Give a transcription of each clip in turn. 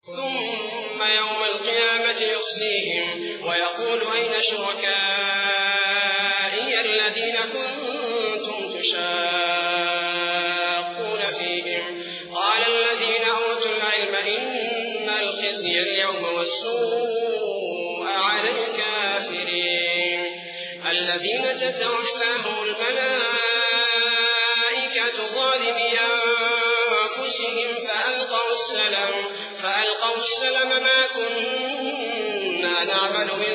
ثم يوم القيامة يخزيهم ويقول أين شركائي الذين كنتم تشاقون فيهم قال الذين أوتوا العلم إن الخزي اليوم والسوء على الكافرين الذين تتوفاهم الملائكة ظالمي أنفسهم فألقوا السلم ما كنا نعمل من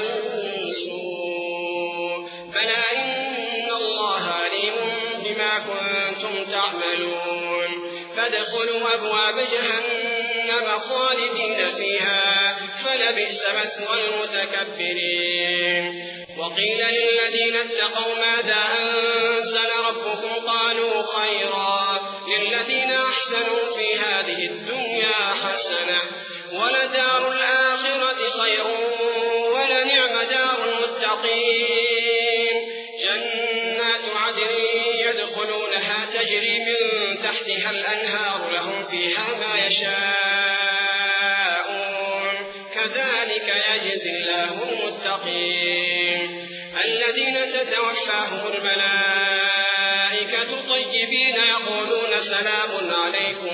سوء بلى إن الله عليم بما كنتم تعملون فادخلوا أبواب جهنم خالدين فيها فلبئس مثوى المتكبرين وقيل للذين اتقوا ماذا أنزل ربكم قالوا خيرا للذين أحسنوا في هذه الدنيا حسنة ولدار الآخرة خير ولنعم دار المتقين جنات عدن يدخلونها تجري من تحتها الأنهار لهم فيها ما يشاءون كذلك يجزي الله المتقين الذين تتوفاهم الملائكة طيبين يقولون سلام عليكم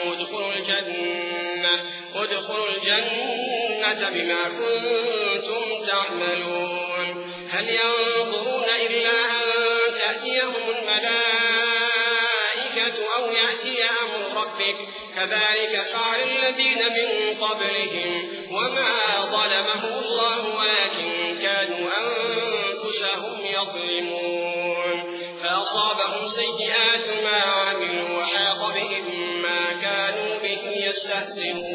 ادخلوا الجنة بما كنتم تعملون هل ينظرون إلا أن تأتيهم الملائكة أو يأتي أمر ربك كذلك فعل الذين من قبلهم وما ظلمهم الله ولكن كانوا أنفسهم يظلمون فأصابهم سيئات ما عملوا وحاق بهم ما كانوا به يستهزئون